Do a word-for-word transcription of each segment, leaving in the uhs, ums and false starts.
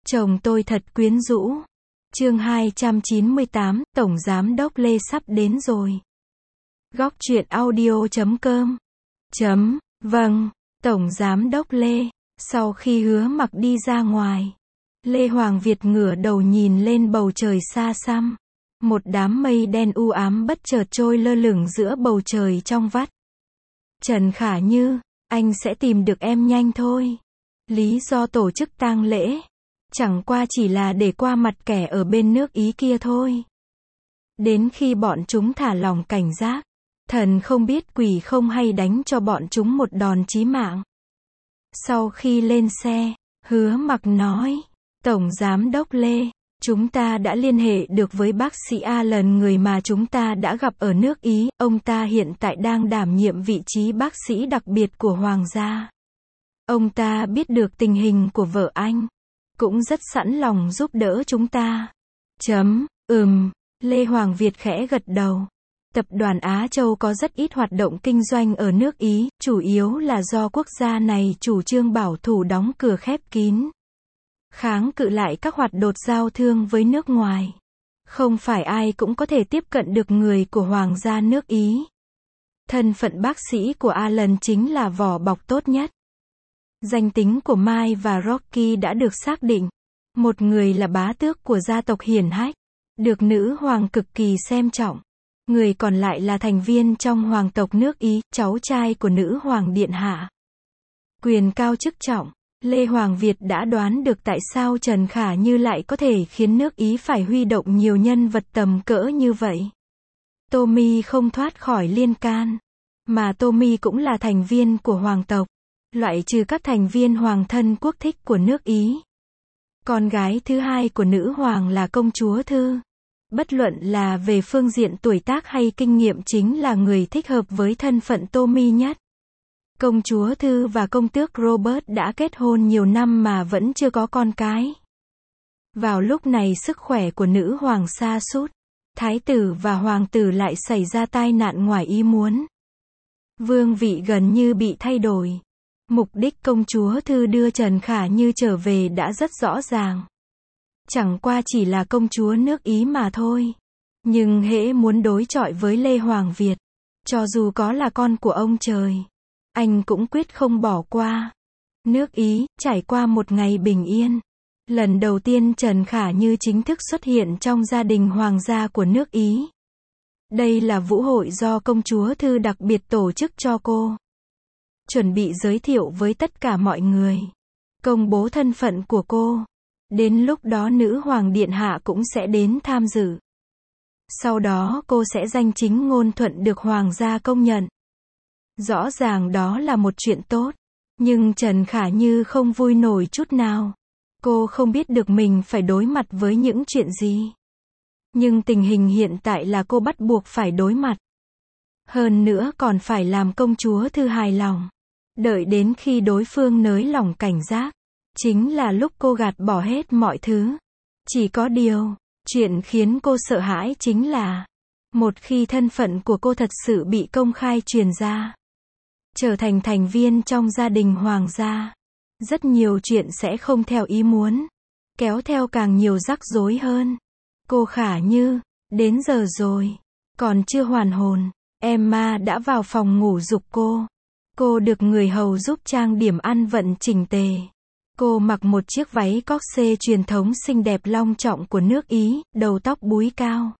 Chồng tôi thật quyến rũ. Chương hai trăm chín mươi tám, Tổng Giám đốc Lê sắp đến rồi. Góc truyện audio chấm com. Chấm, vâng, Tổng Giám đốc Lê. Sau khi Hứa Mặc đi ra ngoài, Lê Hoàng Việt ngửa đầu nhìn lên bầu trời xa xăm. Một đám mây đen u ám bất chợt trôi lơ lửng giữa bầu trời trong vắt. Trần Khả Như, anh sẽ tìm được em nhanh thôi. Lý do tổ chức tang lễ chẳng qua chỉ là để qua mặt kẻ ở bên nước Ý kia thôi. Đến khi bọn chúng thả lỏng cảnh giác, thần không biết quỷ không hay đánh cho bọn chúng một đòn chí mạng. Sau khi lên xe, Hứa Mặc nói, Tổng Giám đốc Lê, chúng ta đã liên hệ được với bác sĩ Alan, người mà chúng ta đã gặp ở nước Ý. Ông ta hiện tại đang đảm nhiệm vị trí bác sĩ đặc biệt của Hoàng gia. Ông ta biết được tình hình của vợ anh, cũng rất sẵn lòng giúp đỡ chúng ta. Chấm, ừm, Lê Hoàng Việt khẽ gật đầu. Tập đoàn Á Châu có rất ít hoạt động kinh doanh ở nước Ý, chủ yếu là do quốc gia này chủ trương bảo thủ, đóng cửa khép kín, kháng cự lại các hoạt động giao thương với nước ngoài. Không phải ai cũng có thể tiếp cận được người của Hoàng gia nước Ý. Thân phận bác sĩ của Alan chính là vỏ bọc tốt nhất. Danh tính của Mai và Rocky đã được xác định. Một người là bá tước của gia tộc hiển hách, được nữ hoàng cực kỳ xem trọng. Người còn lại là thành viên trong hoàng tộc nước Ý, cháu trai của nữ hoàng điện hạ. Quyền cao chức trọng. Lê Hoàng Việt đã đoán được tại sao Trần Khả Như lại có thể khiến nước Ý phải huy động nhiều nhân vật tầm cỡ như vậy. Tommy không thoát khỏi liên can, mà Tommy cũng là thành viên của hoàng tộc, loại trừ các thành viên hoàng thân quốc thích của nước Ý. Con gái thứ hai của nữ hoàng là công chúa Thư. Bất luận là về phương diện tuổi tác hay kinh nghiệm, chính là người thích hợp với thân phận Tommy nhất. Công chúa Thư và công tước Robert đã kết hôn nhiều năm mà vẫn chưa có con cái. Vào lúc này sức khỏe của nữ hoàng sa sút. Thái tử và hoàng tử lại xảy ra tai nạn ngoài ý muốn. Vương vị gần như bị thay đổi. Mục đích công chúa Thư đưa Trần Khả Như trở về đã rất rõ ràng. Chẳng qua chỉ là công chúa nước Ý mà thôi. Nhưng hễ muốn đối chọi với Lê Hoàng Việt, cho dù có là con của ông trời, anh cũng quyết không bỏ qua. Nước Ý trải qua một ngày bình yên. Lần đầu tiên Trần Khả Như chính thức xuất hiện trong gia đình hoàng gia của nước Ý. Đây là vũ hội do công chúa Thư đặc biệt tổ chức cho cô. Chuẩn bị giới thiệu với tất cả mọi người. Công bố thân phận của cô. Đến lúc đó nữ hoàng điện hạ cũng sẽ đến tham dự. Sau đó cô sẽ danh chính ngôn thuận được hoàng gia công nhận. Rõ ràng đó là một chuyện tốt. Nhưng Trần Khả Như không vui nổi chút nào. Cô không biết được mình phải đối mặt với những chuyện gì. Nhưng tình hình hiện tại là cô bắt buộc phải đối mặt. Hơn nữa còn phải làm công chúa Thư hài lòng. Đợi đến khi đối phương nới lỏng cảnh giác, chính là lúc cô gạt bỏ hết mọi thứ. Chỉ có điều, chuyện khiến cô sợ hãi chính là, một khi thân phận của cô thật sự bị công khai truyền ra, trở thành thành viên trong gia đình hoàng gia, rất nhiều chuyện sẽ không theo ý muốn, kéo theo càng nhiều rắc rối hơn. Cô Khả Như, đến giờ rồi, còn chưa hoàn hồn, Emma đã vào phòng ngủ giục cô. Cô được người hầu giúp trang điểm ăn vận chỉnh tề. Cô mặc một chiếc váy corset truyền thống xinh đẹp long trọng của nước Ý, đầu tóc búi cao.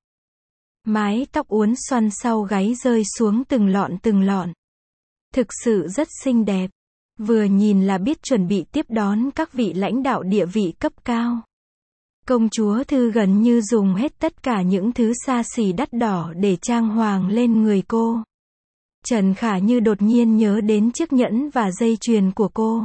Mái tóc uốn xoăn sau gáy rơi xuống từng lọn từng lọn. Thực sự rất xinh đẹp. Vừa nhìn là biết chuẩn bị tiếp đón các vị lãnh đạo địa vị cấp cao. Công chúa Thư gần như dùng hết tất cả những thứ xa xỉ đắt đỏ để trang hoàng lên người cô. Trần Khả Như đột nhiên nhớ đến chiếc nhẫn và dây chuyền của cô.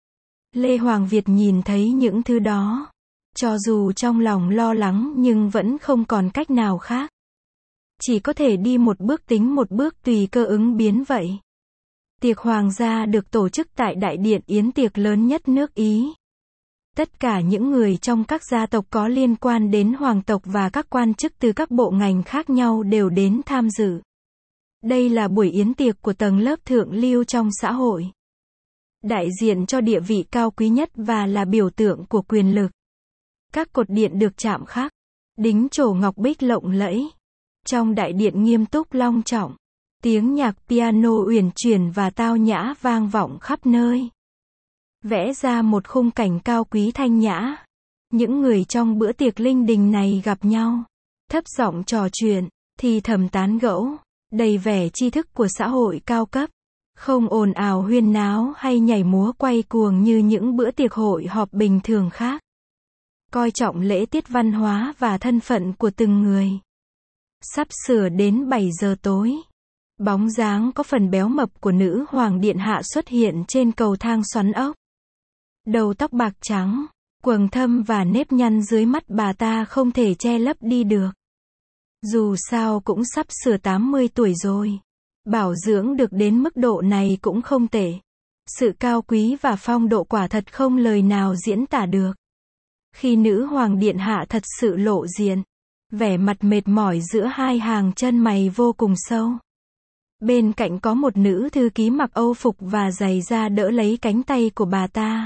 Lê Hoàng Việt nhìn thấy những thứ đó. Cho dù trong lòng lo lắng nhưng vẫn không còn cách nào khác. Chỉ có thể đi một bước tính một bước, tùy cơ ứng biến vậy. Tiệc hoàng gia được tổ chức tại đại điện yến tiệc lớn nhất nước Ý. Tất cả những người trong các gia tộc có liên quan đến hoàng tộc và các quan chức từ các bộ ngành khác nhau đều đến tham dự. Đây là buổi yến tiệc của tầng lớp thượng lưu trong xã hội. Đại diện cho địa vị cao quý nhất và là biểu tượng của quyền lực. Các cột điện được chạm khắc, đính trổ ngọc bích lộng lẫy. Trong đại điện nghiêm túc long trọng, tiếng nhạc piano uyển chuyển và tao nhã vang vọng khắp nơi, vẽ ra một khung cảnh cao quý thanh nhã. Những người trong bữa tiệc linh đình này gặp nhau, thấp giọng trò chuyện, thì thầm tán gẫu, đầy vẻ tri thức của xã hội cao cấp, không ồn ào huyên náo hay nhảy múa quay cuồng như những bữa tiệc hội họp bình thường khác. Coi trọng lễ tiết văn hóa và thân phận của từng người. Sắp sửa đến bảy giờ tối, bóng dáng có phần béo mập của nữ hoàng điện hạ xuất hiện trên cầu thang xoắn ốc. Đầu tóc bạc trắng, quầng thâm và nếp nhăn dưới mắt bà ta không thể che lấp đi được. Dù sao cũng sắp sửa tám mươi tuổi rồi. Bảo dưỡng được đến mức độ này cũng không tệ. Sự cao quý và phong độ quả thật không lời nào diễn tả được. Khi nữ hoàng điện hạ thật sự lộ diện, vẻ mặt mệt mỏi giữa hai hàng chân mày vô cùng sâu. Bên cạnh có một nữ thư ký mặc âu phục và giày da đỡ lấy cánh tay của bà ta,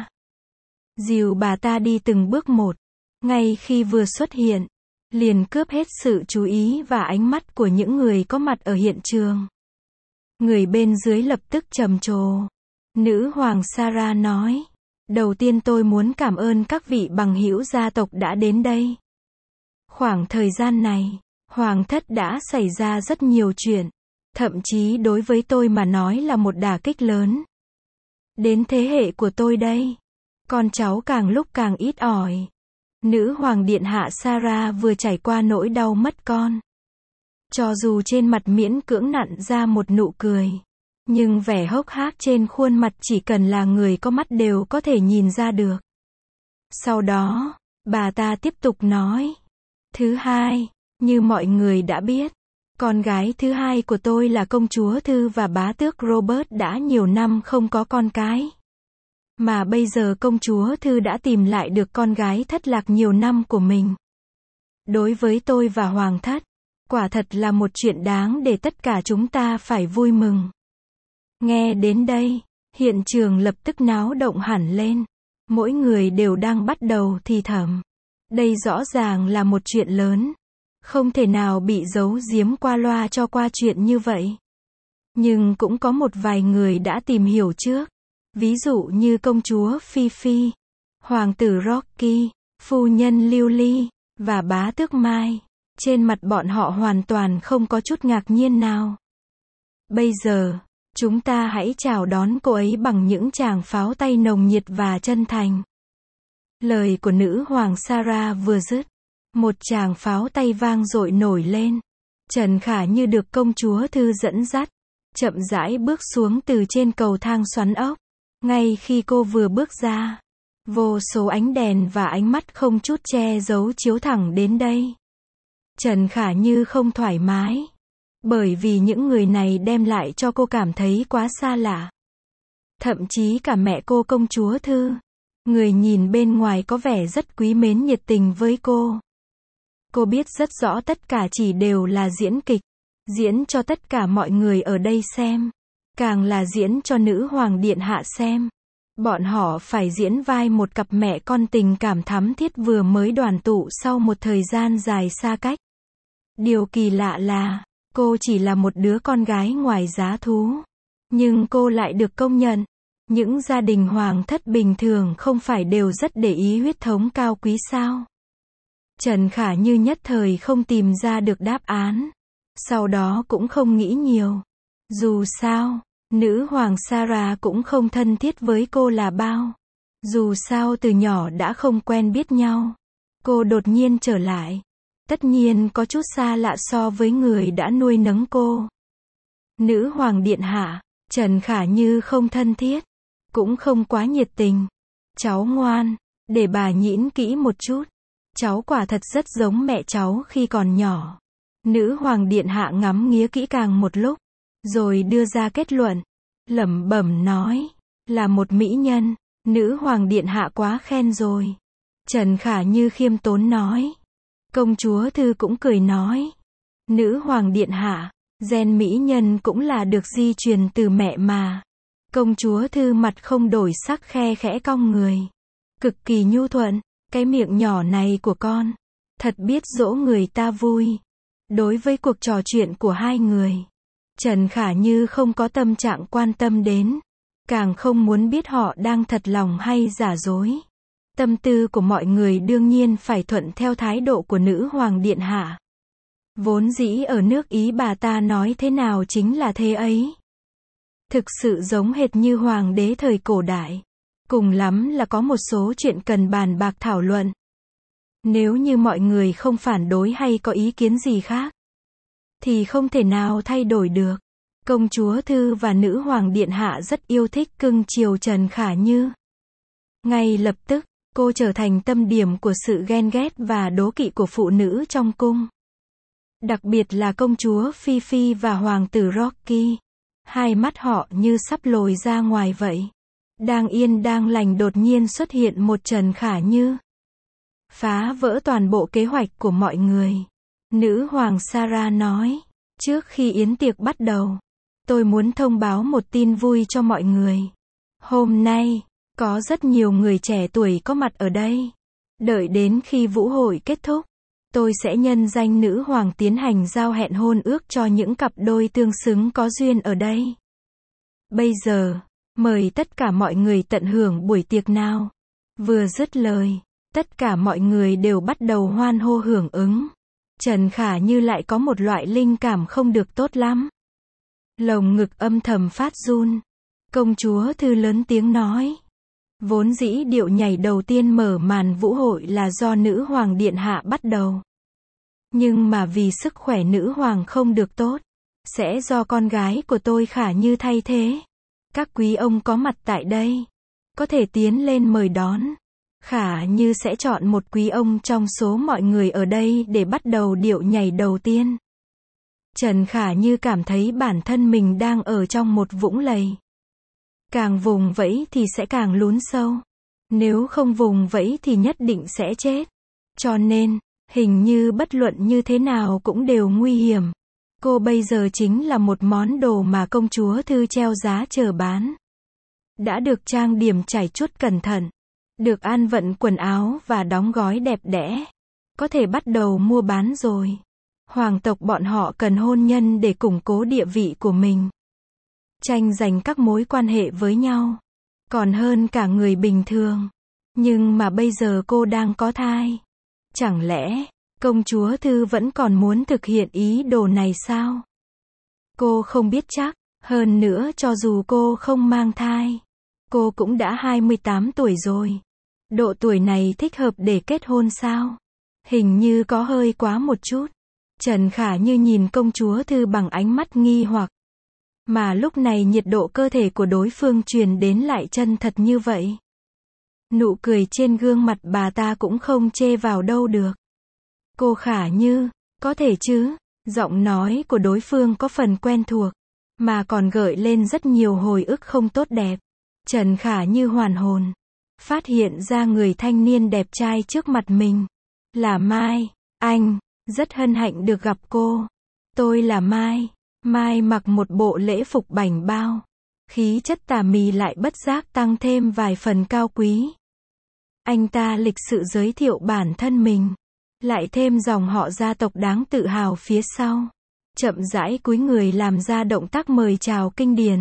dìu bà ta đi từng bước một. Ngay khi vừa xuất hiện, liền cướp hết sự chú ý và ánh mắt của những người có mặt ở hiện trường. Người bên dưới lập tức trầm trồ. Nữ hoàng Sarah nói, đầu tiên tôi muốn cảm ơn các vị bằng hữu gia tộc đã đến đây. Khoảng thời gian này, hoàng thất đã xảy ra rất nhiều chuyện, thậm chí đối với tôi mà nói là một đả kích lớn. Đến thế hệ của tôi đây, con cháu càng lúc càng ít ỏi. Nữ hoàng điện hạ Sarah vừa trải qua nỗi đau mất con. Cho dù trên mặt miễn cưỡng nặn ra một nụ cười, nhưng vẻ hốc hác trên khuôn mặt chỉ cần là người có mắt đều có thể nhìn ra được. Sau đó, bà ta tiếp tục nói. Thứ hai, như mọi người đã biết, con gái thứ hai của tôi là công chúa Thư và bá tước Robert đã nhiều năm không có con cái. Mà bây giờ công chúa Thư đã tìm lại được con gái thất lạc nhiều năm của mình. Đối với tôi và hoàng thất, quả thật là một chuyện đáng để tất cả chúng ta phải vui mừng. Nghe đến đây, hiện trường lập tức náo động hẳn lên. Mỗi người đều đang bắt đầu thì thầm. Đây rõ ràng là một chuyện lớn. Không thể nào bị giấu giếm qua loa cho qua chuyện như vậy. Nhưng cũng có một vài người đã tìm hiểu trước. Ví dụ như công chúa Phi Phi, hoàng tử Rocky, phu nhân Lưu Ly, và bá tước Mai. Trên mặt bọn họ hoàn toàn không có chút ngạc nhiên nào. Bây giờ, chúng ta hãy chào đón cô ấy bằng những tràng pháo tay nồng nhiệt và chân thành. Lời của nữ hoàng Sarah vừa dứt, một tràng pháo tay vang dội nổi lên. Trần Khả Như được công chúa Thư dẫn dắt, chậm rãi bước xuống từ trên cầu thang xoắn ốc. Ngay khi cô vừa bước ra, vô số ánh đèn và ánh mắt không chút che giấu chiếu thẳng đến đây. Trần Khả Như không thoải mái, bởi vì những người này đem lại cho cô cảm thấy quá xa lạ. Thậm chí cả mẹ cô công chúa Thư, người nhìn bên ngoài có vẻ rất quý mến nhiệt tình với cô. Cô biết rất rõ tất cả chỉ đều là diễn kịch, diễn cho tất cả mọi người ở đây xem. Càng là diễn cho nữ hoàng điện hạ xem. Bọn họ phải diễn vai một cặp mẹ con tình cảm thắm thiết vừa mới đoàn tụ sau một thời gian dài xa cách. Điều kỳ lạ là, cô chỉ là một đứa con gái ngoài giá thú. Nhưng cô lại được công nhận. Những gia đình hoàng thất bình thường không phải đều rất để ý huyết thống cao quý sao? Trần Khả Như nhất thời không tìm ra được đáp án. Sau đó cũng không nghĩ nhiều. Dù sao, nữ hoàng Sarah cũng không thân thiết với cô là bao. Dù sao từ nhỏ đã không quen biết nhau. Cô đột nhiên trở lại. Tất nhiên có chút xa lạ so với người đã nuôi nấng cô. Nữ hoàng điện hạ, Trần Khả Như không thân thiết. Cũng không quá nhiệt tình. Cháu ngoan, để bà nhĩn kỹ một chút. Cháu quả thật rất giống mẹ cháu khi còn nhỏ. Nữ hoàng điện hạ ngắm nghía kỹ càng một lúc, rồi đưa ra kết luận, lẩm bẩm nói, là một mỹ nhân. Nữ hoàng điện hạ quá khen rồi. Trần Khả Như khiêm tốn nói. Công chúa Thư cũng cười nói, nữ hoàng điện hạ, gen mỹ nhân cũng là được di truyền từ mẹ mà. Công chúa Thư mặt không đổi sắc khe khẽ cong người, cực kỳ nhu thuận. Cái miệng nhỏ này của con, thật biết dỗ người ta vui. Đối với cuộc trò chuyện của hai người, Trần Khả Như không có tâm trạng quan tâm đến, càng không muốn biết họ đang thật lòng hay giả dối. Tâm tư của mọi người đương nhiên phải thuận theo thái độ của nữ hoàng điện hạ. Vốn dĩ ở nước Ý bà ta nói thế nào chính là thế ấy. Thực sự giống hệt như hoàng đế thời cổ đại. Cùng lắm là có một số chuyện cần bàn bạc thảo luận. Nếu như mọi người không phản đối hay có ý kiến gì khác, thì không thể nào thay đổi được. Công chúa Thư và nữ hoàng điện hạ rất yêu thích cưng chiều Trần Khả Như. Ngay lập tức, cô trở thành tâm điểm của sự ghen ghét và đố kỵ của phụ nữ trong cung. Đặc biệt là công chúa Phi Phi và hoàng tử Rocky. Hai mắt họ như sắp lồi ra ngoài vậy. Đang yên đang lành đột nhiên xuất hiện một Trần Khả Như. Phá vỡ toàn bộ kế hoạch của mọi người. Nữ hoàng Sarah nói, trước khi yến tiệc bắt đầu, tôi muốn thông báo một tin vui cho mọi người. Hôm nay, có rất nhiều người trẻ tuổi có mặt ở đây. Đợi đến khi vũ hội kết thúc, tôi sẽ nhân danh nữ hoàng tiến hành giao hẹn hôn ước cho những cặp đôi tương xứng có duyên ở đây. Bây giờ, mời tất cả mọi người tận hưởng buổi tiệc nào. Vừa dứt lời, tất cả mọi người đều bắt đầu hoan hô hưởng ứng. Trần Khả Như lại có một loại linh cảm không được tốt lắm. Lồng ngực âm thầm phát run. Công chúa Thư lớn tiếng nói. Vốn dĩ điệu nhảy đầu tiên mở màn vũ hội là do nữ hoàng điện hạ bắt đầu. Nhưng mà vì sức khỏe nữ hoàng không được tốt, sẽ do con gái của tôi Khả Như thay thế. Các quý ông có mặt tại đây, có thể tiến lên mời đón. Khả Như sẽ chọn một quý ông trong số mọi người ở đây để bắt đầu điệu nhảy đầu tiên. Trần Khả Như cảm thấy bản thân mình đang ở trong một vũng lầy. Càng vùng vẫy thì sẽ càng lún sâu. Nếu không vùng vẫy thì nhất định sẽ chết. Cho nên, hình như bất luận như thế nào cũng đều nguy hiểm. Cô bây giờ chính là một món đồ mà công chúa Thư treo giá chờ bán. Đã được trang điểm trải chuốt cẩn thận. Được an vận quần áo và đóng gói đẹp đẽ. Có thể bắt đầu mua bán rồi. Hoàng tộc bọn họ cần hôn nhân để củng cố địa vị của mình. Tranh giành các mối quan hệ với nhau. Còn hơn cả người bình thường. Nhưng mà bây giờ cô đang có thai. Chẳng lẽ, công chúa Thư vẫn còn muốn thực hiện ý đồ này sao? Cô không biết chắc. Hơn nữa cho dù cô không mang thai, cô cũng đã hai mươi tám tuổi rồi. Độ tuổi này thích hợp để kết hôn sao? Hình như có hơi quá một chút. Trần Khả Như nhìn công chúa Thư bằng ánh mắt nghi hoặc. Mà lúc này nhiệt độ cơ thể của đối phương truyền đến lại chân thật như vậy. Nụ cười trên gương mặt bà ta cũng không chê vào đâu được. Cô Khả Như, có thể chứ? Giọng nói của đối phương có phần quen thuộc, mà còn gợi lên rất nhiều hồi ức không tốt đẹp. Trần Khả Như hoàn hồn, phát hiện ra người thanh niên đẹp trai trước mặt mình. Là Mai, anh, rất hân hạnh được gặp cô. Tôi là Mai. Mai mặc một bộ lễ phục bảnh bao. Khí chất tà mị lại bất giác tăng thêm vài phần cao quý. Anh ta lịch sự giới thiệu bản thân mình. Lại thêm dòng họ gia tộc đáng tự hào phía sau. Chậm rãi cúi người làm ra động tác mời chào kinh điển.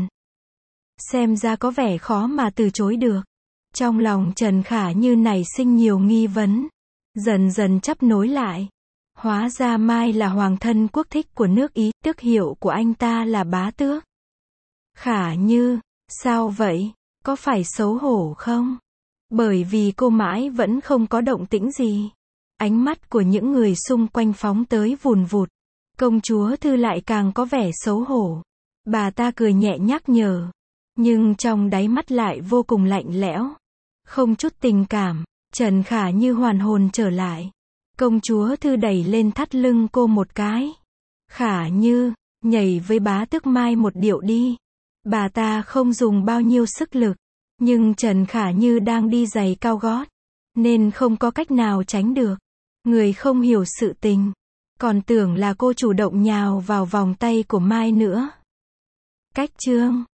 Xem ra có vẻ khó mà từ chối được. Trong lòng Trần Khả Như nảy sinh nhiều nghi vấn. Dần dần chấp nối lại. Hóa ra Mai là hoàng thân quốc thích của nước Ý, tước hiệu của anh ta là bá tước. Khả Như, sao vậy? Có phải xấu hổ không? Bởi vì cô mãi vẫn không có động tĩnh gì. Ánh mắt của những người xung quanh phóng tới vùn vụt. Công chúa Thư lại càng có vẻ xấu hổ. Bà ta cười nhẹ nhắc nhở. Nhưng trong đáy mắt lại vô cùng lạnh lẽo. Không chút tình cảm. Trần Khả Như hoàn hồn trở lại. Công chúa Thư đẩy lên thắt lưng cô một cái. Khả Như, nhảy với bá tước Mai một điệu đi. Bà ta không dùng bao nhiêu sức lực. Nhưng Trần Khả Như đang đi giày cao gót. Nên không có cách nào tránh được. Người không hiểu sự tình. Còn tưởng là cô chủ động nhào vào vòng tay của Mai nữa. Cách chương